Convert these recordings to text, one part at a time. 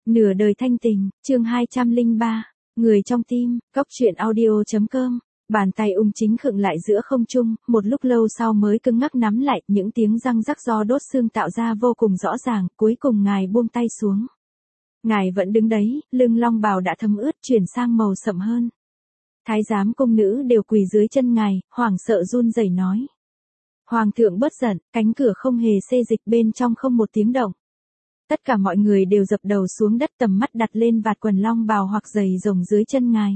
Nửa đời thanh tình, chương 203, người trong tim, cóc truyện audio.com. Bàn tay Ung Chính khựng lại giữa không trung, một lúc lâu sau mới cứng ngắc nắm lại, những tiếng răng rắc do đốt xương tạo ra vô cùng rõ ràng, cuối cùng ngài buông tay xuống. Ngài vẫn đứng đấy, lưng long bào đã thấm ướt chuyển sang màu sậm hơn. Thái giám cung nữ đều quỳ dưới chân ngài, hoảng sợ run rẩy nói. Hoàng thượng bớt giận, cánh cửa không hề xê dịch, bên trong không một tiếng động. Tất cả mọi người đều dập đầu xuống đất, tầm mắt đặt lên vạt quần long bào hoặc giày rồng dưới chân ngài.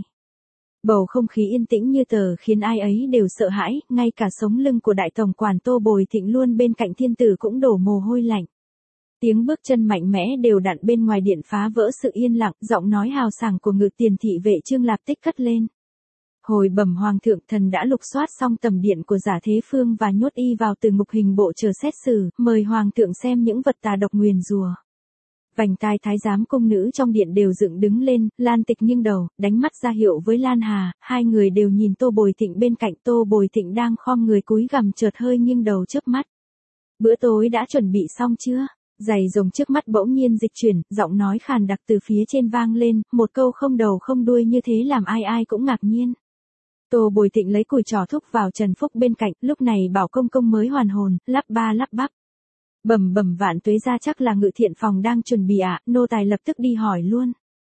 Bầu không khí yên tĩnh như tờ khiến ai ấy đều sợ hãi, ngay cả sống lưng của đại tổng quản Tô Bồi Thịnh luôn bên cạnh thiên tử cũng đổ mồ hôi lạnh. Tiếng bước chân mạnh mẽ đều đặn bên ngoài điện phá vỡ sự yên lặng, giọng nói hào sảng của ngự tiền thị vệ Trương Lạp Tích cất lên. Hồi bẩm hoàng thượng, thần đã lục soát xong tầm điện của Giả Thế Phương và nhốt y vào từ ngục hình bộ chờ xét xử, mời hoàng thượng xem những vật tà độc nguyền rủa. Vành tai thái giám cung nữ trong điện đều dựng đứng lên, Lan Tịch nghiêng đầu, đánh mắt ra hiệu với Lan Hà, hai người đều nhìn Tô Bồi Thịnh bên cạnh. Tô Bồi Thịnh đang khom người cúi gằm chợt hơi nghiêng đầu chớp mắt. Bữa tối đã chuẩn bị xong chưa? Giày rồng trước mắt bỗng nhiên dịch chuyển, giọng nói khàn đặc từ phía trên vang lên, một câu không đầu không đuôi như thế làm ai ai cũng ngạc nhiên. Tô Bồi Thịnh lấy cùi trò thúc vào Trần Phúc bên cạnh, lúc này Bảo Công Công mới hoàn hồn, lắp ba lắp bắp. Bẩm bẩm vạn tuế gia, chắc là ngự thiện phòng đang chuẩn bị ạ, nô tài lập tức đi hỏi luôn.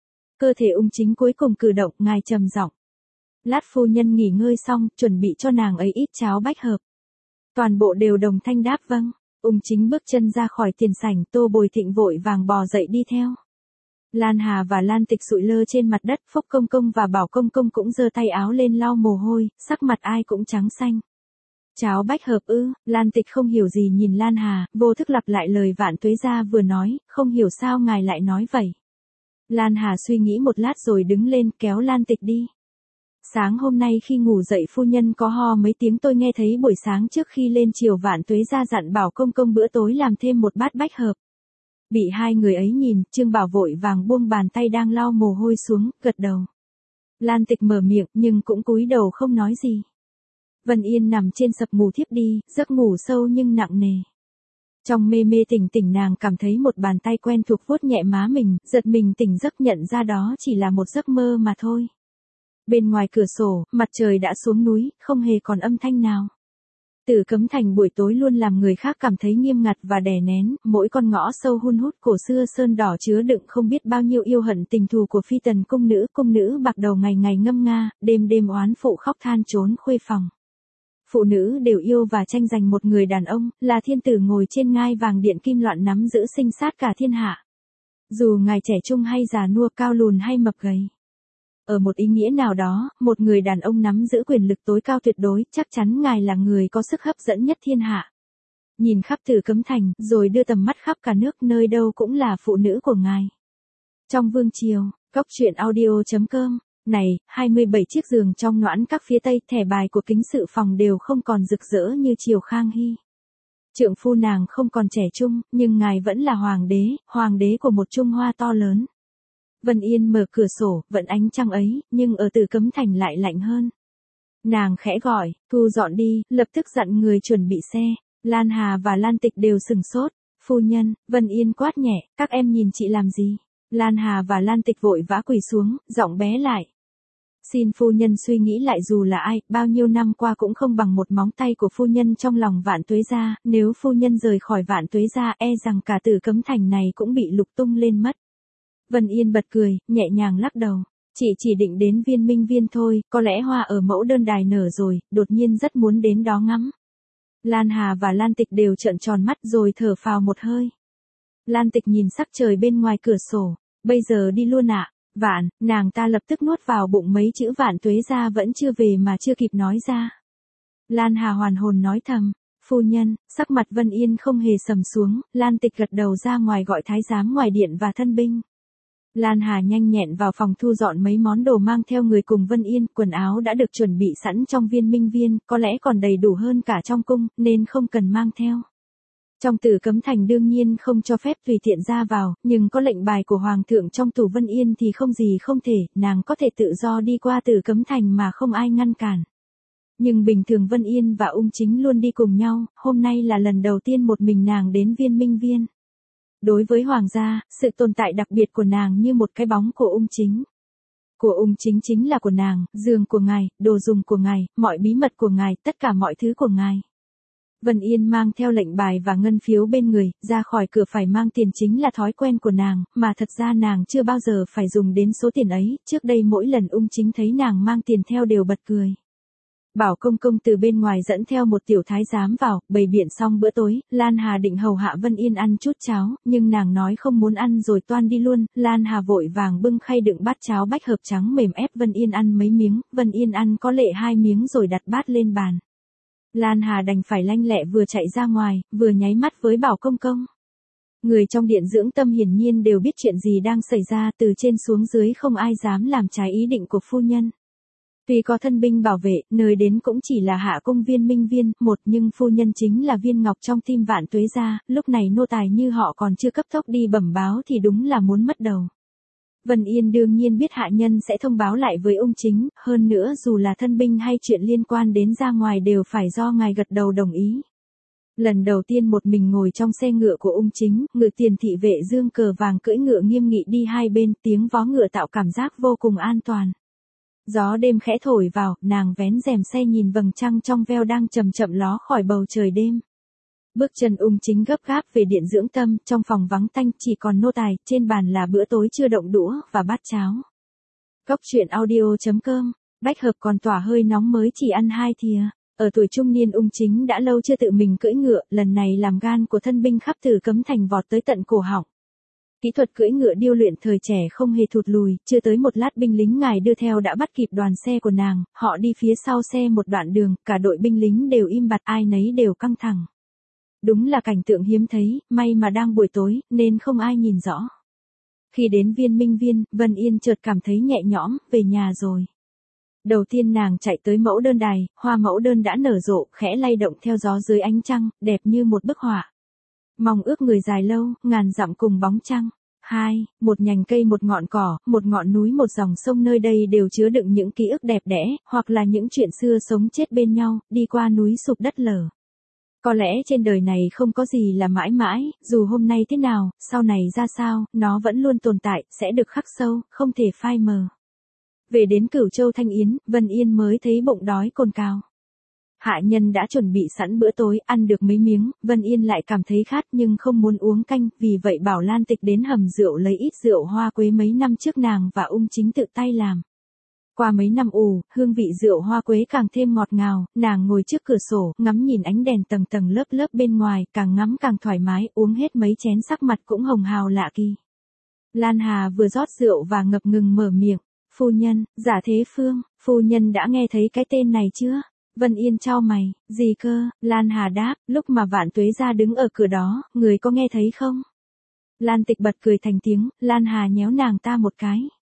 Cơ thể Ung Chính cuối cùng cử động, ngài trầm giọng. Lát phu nhân nghỉ ngơi xong, chuẩn bị cho nàng ấy ít cháo bách hợp. Toàn bộ đều đồng thanh đáp vâng. Ung Chính bước chân ra khỏi tiền sảnh, Tô Bồi Thịnh vội vàng bò dậy đi theo. Lan Hà và Lan Tịch sụi lơ trên mặt đất, Phúc Công Công và Bảo Công Công cũng giơ tay áo lên lau mồ hôi, sắc mặt ai cũng trắng xanh. Cháo bách hợp ư? Lan Tịch không hiểu gì nhìn Lan Hà, vô thức lặp lại lời vạn tuế gia vừa nói, không hiểu sao ngài lại nói vậy. Lan Hà suy nghĩ một lát rồi đứng lên kéo Lan Tịch đi. Sáng hôm nay khi ngủ dậy phu nhân có ho mấy tiếng, tôi nghe thấy buổi sáng trước khi lên chiều vạn tuế gia dặn Bảo Công Công bữa tối làm thêm một bát bách hợp. Bị hai người ấy nhìn, Trương Bảo vội vàng buông bàn tay đang lau mồ hôi xuống, gật đầu. Lan Tịch mở miệng nhưng cũng cúi đầu không nói gì. Vân Yên nằm trên sập ngủ thiếp đi, giấc ngủ sâu nhưng nặng nề. Trong mê mê tỉnh tỉnh nàng cảm thấy một bàn tay quen thuộc vuốt nhẹ má mình, giật mình tỉnh giấc nhận ra đó chỉ là một giấc mơ mà thôi. Bên ngoài cửa sổ, mặt trời đã xuống núi, không hề còn âm thanh nào. Tử Cấm Thành buổi tối luôn làm người khác cảm thấy nghiêm ngặt và đè nén, mỗi con ngõ sâu hun hút cổ xưa sơn đỏ chứa đựng không biết bao nhiêu yêu hận tình thù của phi tần cung nữ bạc đầu ngày ngày ngâm nga, đêm đêm oán phụ khóc than trốn khuê phòng. Phụ nữ đều yêu và tranh giành một người đàn ông, là thiên tử ngồi trên ngai vàng điện kim loạn nắm giữ sinh sát cả thiên hạ. Dù ngài trẻ trung hay già nua, cao lùn hay mập gầy. Ở một ý nghĩa nào đó, một người đàn ông nắm giữ quyền lực tối cao tuyệt đối, chắc chắn ngài là người có sức hấp dẫn nhất thiên hạ. Nhìn khắp Tử Cấm Thành, rồi đưa tầm mắt khắp cả nước, nơi đâu cũng là phụ nữ của ngài. Trong vương triều, cóc truyện audio.com. Này, 27 chiếc giường trong noãn các phía tây, thẻ bài của kính sự phòng đều không còn rực rỡ như triều Khang Hy. Trượng phu nàng không còn trẻ trung, nhưng ngài vẫn là hoàng đế của một Trung Hoa to lớn. Vân Yên mở cửa sổ, vẫn ánh trăng ấy, nhưng ở Tử Cấm Thành lại lạnh hơn. Nàng khẽ gọi, thu dọn đi, lập tức dặn người chuẩn bị xe. Lan Hà và Lan Tịch đều sừng sốt. Phu nhân, Vân Yên quát nhẹ, các em nhìn chị làm gì? Lan Hà và Lan Tịch vội vã quỳ xuống, giọng bé lại. Xin phu nhân suy nghĩ lại, dù là ai, bao nhiêu năm qua cũng không bằng một móng tay của phu nhân trong lòng vạn tuế gia, nếu phu nhân rời khỏi vạn tuế gia e rằng cả Tử Cấm Thành này cũng bị lục tung lên mất. Vân Yên bật cười, nhẹ nhàng lắc đầu. Chị chỉ định đến Viên Minh Viên thôi, có lẽ hoa ở mẫu đơn đài nở rồi, đột nhiên rất muốn đến đó ngắm. Lan Hà và Lan Tịch đều trợn tròn mắt rồi thở phào một hơi. Lan Tịch nhìn sắc trời bên ngoài cửa sổ. Bây giờ đi luôn ạ? Vạn, nàng ta lập tức nuốt vào bụng mấy chữ vạn tuế gia vẫn chưa về mà chưa kịp nói ra. Lan Hà hoàn hồn nói thầm. Phu nhân, sắc mặt Vân Yên không hề sầm xuống, Lan Tịch gật đầu ra ngoài gọi thái giám ngoài điện và thân binh. Lan Hà nhanh nhẹn vào phòng thu dọn mấy món đồ mang theo người cùng Vân Yên, quần áo đã được chuẩn bị sẵn trong Viên Minh Viên, có lẽ còn đầy đủ hơn cả trong cung, nên không cần mang theo. Trong Tử Cấm Thành đương nhiên không cho phép tùy tiện ra vào, nhưng có lệnh bài của Hoàng thượng trong tủ Vân Yên thì không gì không thể, nàng có thể tự do đi qua Tử Cấm Thành mà không ai ngăn cản. Nhưng bình thường Vân Yên và Ung Chính luôn đi cùng nhau, hôm nay là lần đầu tiên một mình nàng đến Viên Minh Viên. Đối với hoàng gia, sự tồn tại đặc biệt của nàng như một cái bóng của ung chính. Của ung chính chính là của nàng, giường của ngài, đồ dùng của ngài, mọi bí mật của ngài, tất cả mọi thứ của ngài. Vân Yên mang theo lệnh bài và ngân phiếu bên người, ra khỏi cửa phải mang tiền chính là thói quen của nàng, mà thật ra nàng chưa bao giờ phải dùng đến số tiền ấy, trước đây mỗi lần ung chính thấy nàng mang tiền theo đều bật cười. Bảo công công từ bên ngoài dẫn theo một tiểu thái giám vào, bày biện xong bữa tối, Lan Hà định hầu hạ Vân Yên ăn chút cháo, nhưng nàng nói không muốn ăn rồi toan đi luôn, Lan Hà vội vàng bưng khay đựng bát cháo bách hợp trắng mềm ép Vân Yên ăn mấy miếng, Vân Yên ăn có lệ 2 miếng rồi đặt bát lên bàn. Lan Hà đành phải lanh lẹ vừa chạy ra ngoài, vừa nháy mắt với Bảo công công. Người trong điện dưỡng tâm hiển nhiên đều biết chuyện gì đang xảy ra, từ trên xuống dưới không ai dám làm trái ý định của phu nhân. Tuy có thân binh bảo vệ, nơi đến cũng chỉ là hạ cung Viên Minh Viên, một nhưng phu nhân chính là viên ngọc trong tim Vạn Tuế gia, lúc này nô tài như họ còn chưa cấp tốc đi bẩm báo thì đúng là muốn mất đầu. Vân Yên đương nhiên biết hạ nhân sẽ thông báo lại với ung chính, hơn nữa dù là thân binh hay chuyện liên quan đến ra ngoài đều phải do ngài gật đầu đồng ý. Lần đầu tiên một mình ngồi trong xe ngựa của ung chính, ngự tiền thị vệ dương cờ vàng cưỡi ngựa nghiêm nghị đi hai bên, tiếng vó ngựa tạo cảm giác vô cùng an toàn. Gió đêm khẽ thổi vào, nàng vén rèm xe nhìn vầng trăng trong veo đang chậm chậm ló khỏi bầu trời đêm. Bước chân ung chính gấp gáp về điện dưỡng tâm, trong phòng vắng tanh chỉ còn nô tài, trên bàn là bữa tối chưa động đũa, và bát cháo. Cốc truyện audio.com, bách hợp còn tỏa hơi nóng mới chỉ ăn 2 thìa. Ở tuổi trung niên ung chính đã lâu chưa tự mình cưỡi ngựa, lần này làm gan của thân binh khắp Tử Cấm Thành vọt tới tận cổ họng. Kỹ thuật cưỡi ngựa điêu luyện thời trẻ không hề thụt lùi, chưa tới một lát binh lính ngài đưa theo đã bắt kịp đoàn xe của nàng, họ đi phía sau xe một đoạn đường, cả đội binh lính đều im bặt, ai nấy đều căng thẳng. Đúng là cảnh tượng hiếm thấy, may mà đang buổi tối, nên không ai nhìn rõ. Khi đến Viên Minh Viên, Vân Yên chợt cảm thấy nhẹ nhõm, về nhà rồi. Đầu tiên nàng chạy tới mẫu đơn đài, hoa mẫu đơn đã nở rộ, khẽ lay động theo gió dưới ánh trăng, đẹp như một bức họa. Mong ước người dài lâu, ngàn dặm cùng bóng trăng. 2. Một nhành cây một ngọn cỏ, một ngọn núi một dòng sông nơi đây đều chứa đựng những ký ức đẹp đẽ, hoặc là những chuyện xưa sống chết bên nhau, đi qua núi sụp đất lở. Có lẽ trên đời này không có gì là mãi mãi, dù hôm nay thế nào, sau này ra sao, nó vẫn luôn tồn tại, sẽ được khắc sâu, không thể phai mờ. Về đến Cửu Châu Thanh Yến, Vân Yên mới thấy bụng đói cồn cào. Hạ nhân đã chuẩn bị sẵn bữa tối, ăn được mấy miếng, Vân Yên lại cảm thấy khát nhưng không muốn uống canh, vì vậy bảo Lan Tịch đến hầm rượu lấy ít rượu hoa quế mấy năm trước nàng và ung chính tự tay làm. Qua mấy năm hương vị rượu hoa quế càng thêm ngọt ngào, nàng ngồi trước cửa sổ, ngắm nhìn ánh đèn tầng tầng lớp lớp bên ngoài, càng ngắm càng thoải mái, uống hết mấy chén sắc mặt cũng hồng hào lạ kỳ. Lan Hà vừa rót rượu và ngập ngừng mở miệng, phu nhân, Giả Thế Phương, phu nhân đã nghe thấy cái tên này chưa? Vân Yên chau mày, gì cơ? Lan Hà đáp, lúc mà Vạn Tuế gia đứng ở cửa đó, người có nghe thấy không? Lan Tịch bật cười thành tiếng, Lan Hà nhéo nàng ta một cái.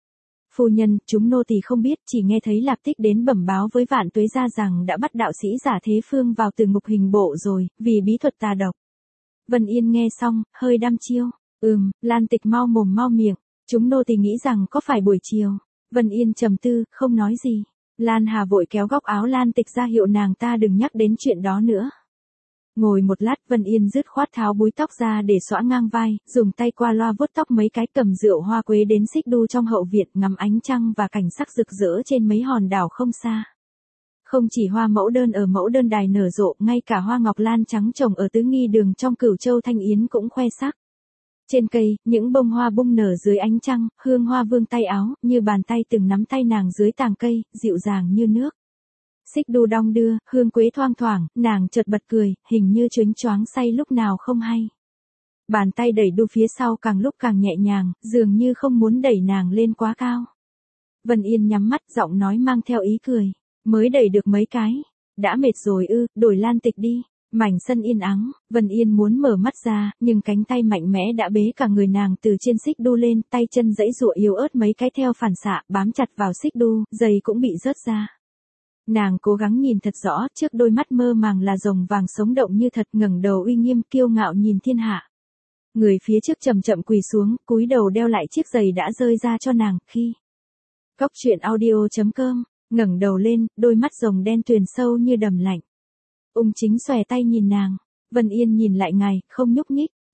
Phu nhân, chúng nô tỳ không biết, chỉ nghe thấy Lạp Tích đến bẩm báo với Vạn Tuế gia rằng đã bắt đạo sĩ Giả Thế Phương vào từ ngục hình bộ rồi, vì bí thuật tà độc. Vân Yên nghe xong, hơi đăm chiêu. Lan Tịch mau mồm mau miệng, chúng nô tỳ nghĩ rằng có phải buổi chiều. Vân Yên trầm tư, không nói gì. Lan Hà vội kéo góc áo Lan Tịch ra hiệu nàng ta đừng nhắc đến chuyện đó nữa. Ngồi một lát Vân Yên dứt khoát tháo búi tóc ra để xõa ngang vai, dùng tay qua loa vuốt tóc mấy cái, cầm rượu hoa quế đến xích đu trong hậu viện, ngắm ánh trăng và cảnh sắc rực rỡ trên mấy hòn đảo không xa. Không chỉ hoa mẫu đơn ở mẫu đơn đài nở rộ, ngay cả hoa ngọc lan trắng trồng ở tứ nghi đường trong Cửu Châu Thanh Yến cũng khoe sắc. Trên cây, những bông hoa bung nở dưới ánh trăng, hương hoa vương tay áo, như bàn tay từng nắm tay nàng dưới tàng cây, dịu dàng như nước. Xích đu đong đưa, hương quế thoang thoảng, nàng chợt bật cười, hình như choáng choáng say lúc nào không hay. Bàn tay đẩy đu phía sau càng lúc càng nhẹ nhàng, dường như không muốn đẩy nàng lên quá cao. Vân Yên nhắm mắt, giọng nói mang theo ý cười, mới đẩy được mấy cái, đã mệt rồi đổi Lan Tịch đi. Mảnh sân yên ắng, Vân Yên muốn mở mắt ra, nhưng cánh tay mạnh mẽ đã bế cả người nàng từ trên xích đu lên, tay chân giãy giụa yếu ớt mấy cái theo phản xạ, bám chặt vào xích đu, giày cũng bị rớt ra. Nàng cố gắng nhìn thật rõ, trước đôi mắt mơ màng là rồng vàng sống động như thật, ngẩng đầu uy nghiêm kiêu ngạo nhìn thiên hạ. Người phía trước chậm chậm quỳ xuống, cúi đầu đeo lại chiếc giày đã rơi ra cho nàng, khi Cốc truyện audio.com, ngẩng đầu lên, đôi mắt rồng đen tuyền sâu như đầm lạnh. Ung chính xòe tay nhìn nàng, Vân Yên nhìn lại ngài, không nhúc nhích,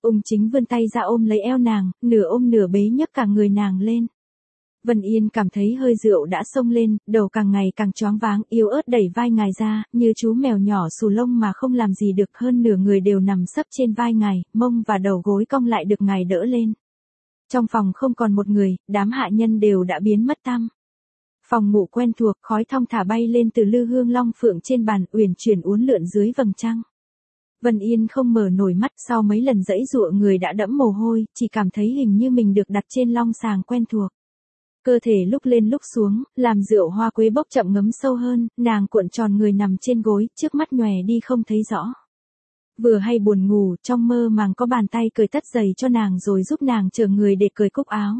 Ung Chính vươn tay ra ôm lấy eo nàng, nửa ôm nửa bế nhấc cả người nàng lên. Vân Yên cảm thấy hơi rượu đã xông lên, đầu càng ngày càng choáng váng, yếu ớt đẩy vai ngài ra, như chú mèo nhỏ xù lông mà không làm gì được, hơn nửa người đều nằm sấp trên vai ngài, mông và đầu gối cong lại được ngài đỡ lên. Trong phòng không còn một người, đám hạ nhân đều đã biến mất tăm. Phòng ngủ quen thuộc, khói thong thả bay lên từ lư hương long phượng trên bàn, uyển chuyển uốn lượn dưới vầng trăng. Vân Yên không mở nổi mắt, sau mấy lần giãy giụa người đã đẫm mồ hôi, chỉ cảm thấy hình như mình được đặt trên long sàng quen thuộc. Cơ thể lúc lên lúc xuống, làm rượu hoa quế bốc chậm ngấm sâu hơn, nàng cuộn tròn người nằm trên gối, trước mắt nhòe đi không thấy rõ. Vừa hay buồn ngủ, trong mơ màng có bàn tay cởi tất giày cho nàng rồi giúp nàng trở người để cởi cúc áo.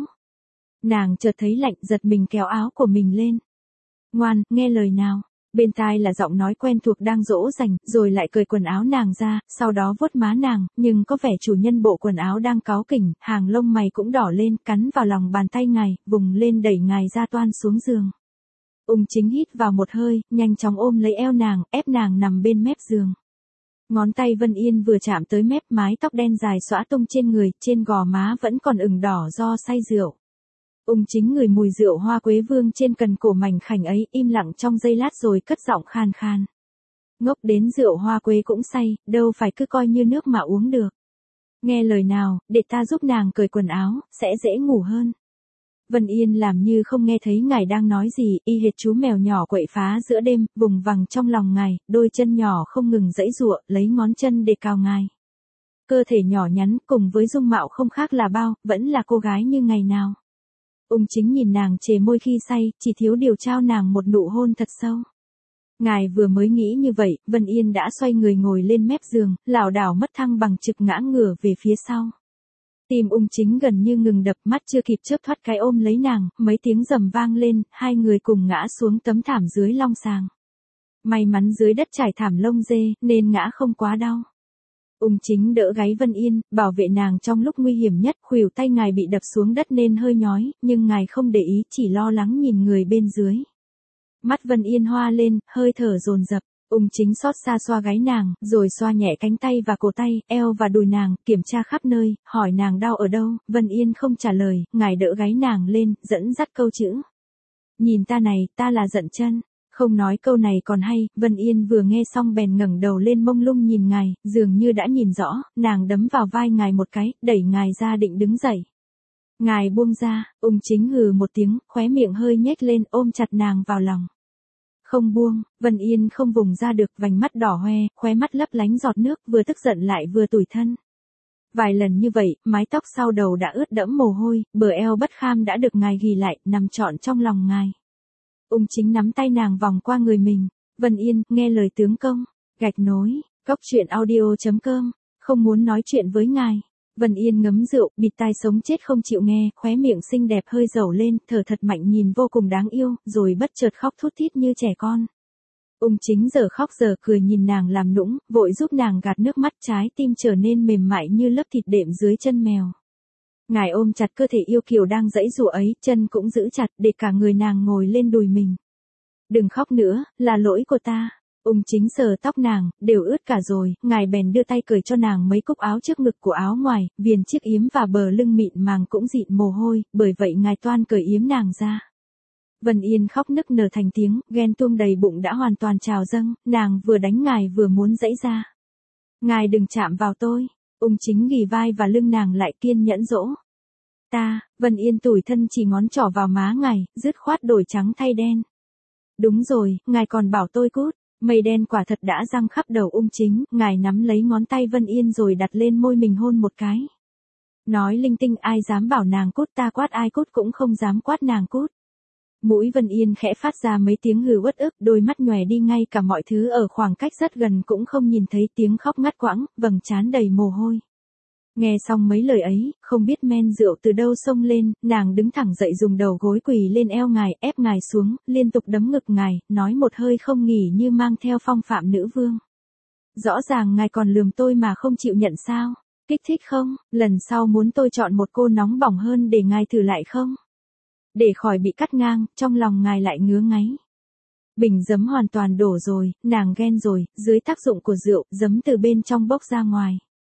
Nàng chợt thấy lạnh, giật mình kéo áo của mình lên. Ngoan, nghe lời nào. Bên tai là giọng nói quen thuộc đang dỗ dành, rồi lại cởi quần áo nàng ra, sau đó vuốt má nàng, nhưng có vẻ chủ nhân bộ quần áo đang cáu kỉnh, hàng lông mày cũng đỏ lên, cắn vào lòng bàn tay ngài, vùng lên đẩy ngài ra toan xuống giường. Ung Chính hít vào một hơi, nhanh chóng ôm lấy eo nàng, ép nàng nằm bên mép giường. Ngón tay Vân Yên vừa chạm tới mép, mái tóc đen dài xõa tung trên người, trên gò má vẫn còn ửng đỏ do say rượu. Ung Chính ngửi mùi rượu hoa quế vương trên cần cổ mảnh khảnh ấy, im lặng trong giây lát rồi cất giọng khan khan. Ngốc đến rượu hoa quế cũng say, đâu phải cứ coi như nước mà uống được. Nghe lời nào, để ta giúp nàng cởi quần áo, sẽ dễ ngủ hơn. Vân Yên làm như không nghe thấy ngài đang nói gì, y hệt chú mèo nhỏ quậy phá giữa đêm, vùng vằng trong lòng ngài, đôi chân nhỏ không ngừng giãy giụa, lấy ngón chân để cào ngài. Cơ thể nhỏ nhắn cùng với dung mạo không khác là bao, vẫn là cô gái như ngày nào. Ung Chính nhìn nàng chề môi khi say, chỉ thiếu điều trao nàng một nụ hôn thật sâu. Ngài vừa mới nghĩ như vậy, Vân Yên đã xoay người ngồi lên mép giường, lảo đảo mất thăng bằng trực ngã ngửa về phía sau. Tim Ung Chính gần như ngừng đập, mắt chưa kịp chớp thoát cái ôm lấy nàng, mấy tiếng rầm vang lên, hai người cùng ngã xuống tấm thảm dưới long sàng. May mắn dưới đất trải thảm lông dê, nên ngã không quá đau. Ung Chính đỡ gáy Vân Yên, bảo vệ nàng trong lúc nguy hiểm nhất, khuỷu tay ngài bị đập xuống đất nên hơi nhói, nhưng ngài không để ý, chỉ lo lắng nhìn người bên dưới. Mắt Vân Yên hoa lên, hơi thở dồn dập. Ung Chính xót xa xoa gáy nàng, rồi xoa nhẹ cánh tay và cổ tay, eo và đùi nàng, kiểm tra khắp nơi, hỏi nàng đau ở đâu. Vân Yên không trả lời, ngài đỡ gáy nàng lên, dẫn dắt câu chữ. Nhìn ta này, ta là giận chân. Không nói câu này còn hay, Vân Yên vừa nghe xong bèn ngẩng đầu lên mông lung nhìn ngài, dường như đã nhìn rõ, nàng đấm vào vai ngài một cái, đẩy ngài ra định đứng dậy. Ngài buông ra, Ung Chính hừ một tiếng, khóe miệng hơi nhếch lên, ôm chặt nàng vào lòng. Không buông, Vân Yên không vùng ra được, vành mắt đỏ hoe, khóe mắt lấp lánh giọt nước, vừa tức giận lại vừa tủi thân. Vài lần như vậy, mái tóc sau đầu đã ướt đẫm mồ hôi, bờ eo bất kham đã được ngài ghì lại, nằm trọn trong lòng ngài. Ung Chính nắm tay nàng vòng qua người mình. Vân Yên, nghe lời tướng công. Gạch nối, coctruyện.audio.com. Không muốn nói chuyện với ngài. Vân Yên ngấm rượu, bịt tai sống chết không chịu nghe, khóe miệng xinh đẹp hơi dầu lên, thở thật mạnh nhìn vô cùng đáng yêu, rồi bất chợt khóc thút thít như trẻ con. Ung Chính giờ khóc giờ cười nhìn nàng làm nũng, vội giúp nàng gạt nước mắt, trái tim trở nên mềm mại như lớp thịt đệm dưới chân mèo. Ngài ôm chặt cơ thể yêu kiều đang giãy giụa ấy, chân cũng giữ chặt để cả người nàng ngồi lên đùi mình. Đừng khóc nữa, là lỗi của ta. Ung Chính sờ tóc nàng, đều ướt cả rồi, ngài bèn đưa tay cởi cho nàng mấy cúc áo trước ngực của áo ngoài, viền chiếc yếm và bờ lưng mịn màng cũng dịn mồ hôi, bởi vậy ngài toan cởi yếm nàng ra. Vân Yên khóc nức nở thành tiếng, ghen tuông đầy bụng đã hoàn toàn trào dâng, nàng vừa đánh ngài vừa muốn giãy ra. Ngài đừng chạm vào tôi. Ung Chính ghì vai và lưng nàng lại kiên nhẫn dỗ. Vân Yên tủi thân chỉ ngón trỏ vào má ngài, dứt khoát đổi trắng thay đen. Đúng rồi, ngài còn bảo tôi cút. Mây đen quả thật đã giăng khắp đầu Ung Chính, ngài nắm lấy ngón tay Vân Yên rồi đặt lên môi mình hôn một cái. Nói linh tinh, ai dám bảo nàng cút, ta quát ai cút cũng không dám quát nàng cút. Mũi Vân Yên khẽ phát ra mấy tiếng hừ uất ức, đôi mắt nhòe đi, ngay cả mọi thứ ở khoảng cách rất gần cũng không nhìn thấy, tiếng khóc ngắt quãng, vầng trán đầy mồ hôi. Nghe xong mấy lời ấy, không biết men rượu từ đâu xông lên, nàng đứng thẳng dậy dùng đầu gối quỳ lên eo ngài, ép ngài xuống, liên tục đấm ngực ngài, nói một hơi không nghỉ như mang theo phong phạm nữ vương. Rõ ràng ngài còn lườm tôi mà không chịu nhận sao? Kích thích không? Lần sau muốn tôi chọn một cô nóng bỏng hơn để ngài thử lại không? Để khỏi bị cắt ngang, trong lòng ngài lại ngứa ngáy. Bình giấm hoàn toàn đổ rồi, nàng ghen rồi, dưới tác dụng của rượu, giấm từ bên trong bốc ra ngoài.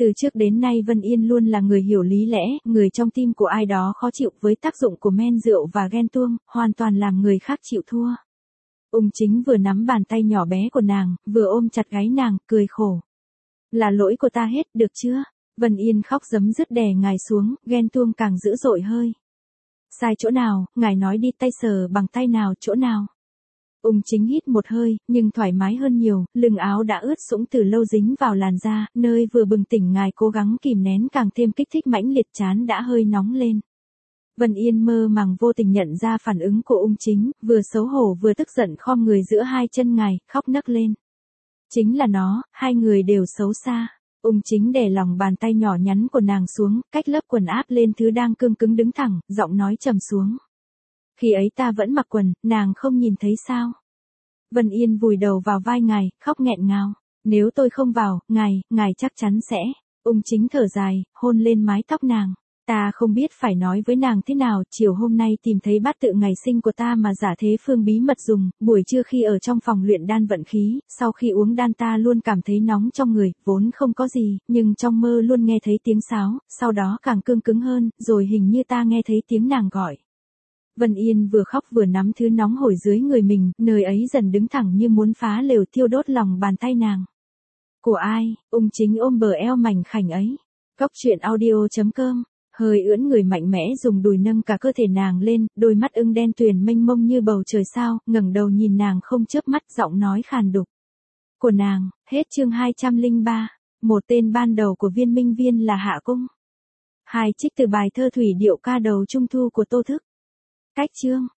Từ trước đến nay Vân Yên luôn là người hiểu lý lẽ, người trong tim của ai đó khó chịu với tác dụng của men rượu và ghen tuông, hoàn toàn làm người khác chịu thua. Ung Chính vừa nắm bàn tay nhỏ bé của nàng, vừa ôm chặt gáy nàng, cười khổ. Là lỗi của ta hết, được chưa? Vân Yên khóc giấm dứt đè ngài xuống, ghen tuông càng dữ dội hơi. Sai chỗ nào, ngài nói đi, tay sờ bằng tay nào, chỗ nào? Ung Chính hít một hơi, nhưng thoải mái hơn nhiều, lưng áo đã ướt sũng từ lâu dính vào làn da, nơi vừa bừng tỉnh ngài cố gắng kìm nén càng thêm kích thích mãnh liệt, trán đã hơi nóng lên. Vân Yên mơ màng vô tình nhận ra phản ứng của Ung Chính, vừa xấu hổ vừa tức giận khom người giữa hai chân ngài, khóc nấc lên. Chính là nó, hai người đều xấu xa. Ung Chính đè lòng bàn tay nhỏ nhắn của nàng xuống, cách lớp quần áp lên thứ đang cương cứng đứng thẳng, giọng nói trầm xuống. Khi ấy ta vẫn mặc quần, nàng không nhìn thấy sao? Vân Yên vùi đầu vào vai ngài, khóc nghẹn ngào. Nếu tôi không vào, ngài chắc chắn sẽ. Ung Chính thở dài, hôn lên mái tóc nàng. Ta không biết phải nói với nàng thế nào, chiều hôm nay tìm thấy bát tự ngày sinh của ta mà giả thế phương bí mật dùng, buổi trưa khi ở trong phòng luyện đan vận khí, sau khi uống đan ta luôn cảm thấy nóng trong người, vốn không có gì, nhưng trong mơ luôn nghe thấy tiếng sáo, sau đó càng cương cứng hơn, rồi hình như ta nghe thấy tiếng nàng gọi. Vân Yên vừa khóc vừa nắm thứ nóng hổi dưới người mình, nơi ấy dần đứng thẳng như muốn phá lều thiêu đốt lòng bàn tay nàng. Của ai? Ung Chính ôm bờ eo mảnh khảnh ấy. Cóc truyện audio.com. Hơi ưỡn người mạnh mẽ dùng đùi nâng cả cơ thể nàng lên, đôi mắt ưng đen tuyền mênh mông như bầu trời sao, ngẩng đầu nhìn nàng không chớp mắt, giọng nói khàn đục. Của nàng, hết chương 203. Một tên ban đầu của Viên Minh Viên là Hạ Cung. Hai trích từ bài thơ Thủy Điệu ca đầu Trung Thu của Tô Thức. Cách chương.